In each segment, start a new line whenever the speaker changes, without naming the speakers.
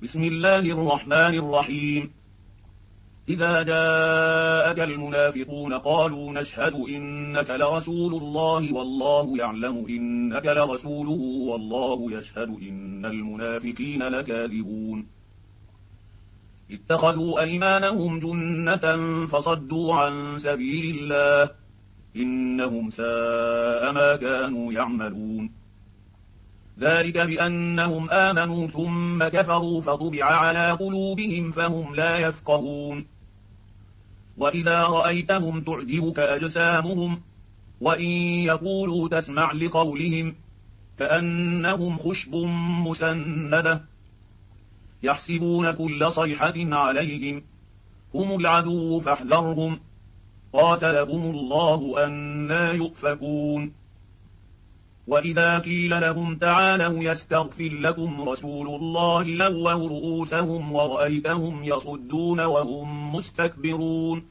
بسم الله الرحمن الرحيم. إذا جاءك المنافقون قالوا نشهد إنك لرسول الله والله يعلم إنك لرسوله والله يشهد إن المنافقين لكاذبون. اتخذوا أيمانهم جنة فصدوا عن سبيل الله إنهم ساء ما كانوا يعملون. ذلك بأنهم آمنوا ثم كفروا فطبع على قلوبهم فهم لا يفقهون. وإذا رأيتهم تعجبك أجسامهم وإن يقولوا تسمع لقولهم كأنهم خشب مسندة يحسبون كل صيحة عليهم هم العدو فاحذرهم قاتلهم الله أنى يؤفكون. وإذا قيل لهم تعالوا يستغفر لكم رسول الله لووا رؤوسهم ورأيتهم يصدون وهم مستكبرون.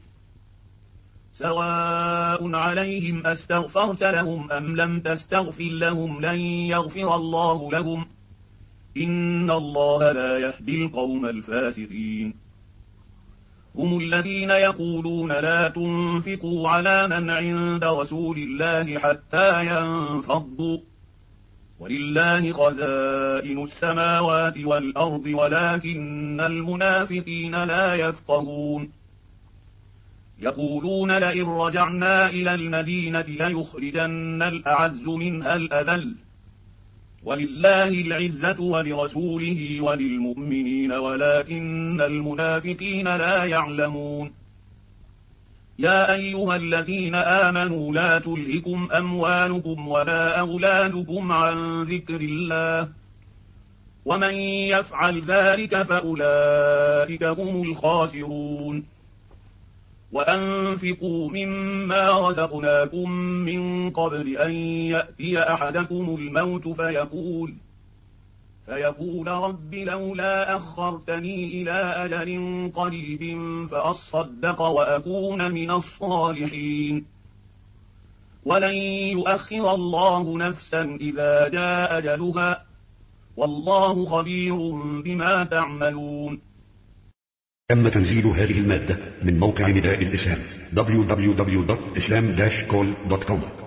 سواء عليهم أستغفرت لهم أم لم تستغفر لهم لن يغفر الله لهم إن الله لا يهدي القوم الفاسقين. هم الذين يقولون لا تنفقوا على من عند رسول الله حتى ينفضوا ولله خزائن السماوات والأرض ولكن المنافقين لا يفقهون. يقولون لئن رجعنا إلى المدينة ليخرجن الأعز منها الأذل ولله العزة ولرسوله وللمؤمنين ولكن المنافقين لا يعلمون. يا أيها الذين آمنوا لا تلهكم أموالكم ولا أولادكم عن ذكر الله ومن يفعل ذلك فأولئك هم الخاسرون. وأنفقوا مما رزقناكم من قبل أن يأتي أحدكم الموت فيقول رب لولا أخرتني إلى أجل قريب فأصدق وأكون من الصالحين. ولن يؤخر الله نفسا إذا جاء أجلها والله خبير بما تعملون.
تم تنزيل هذه المادة من موقع نداء الإسلام www.islam-call.com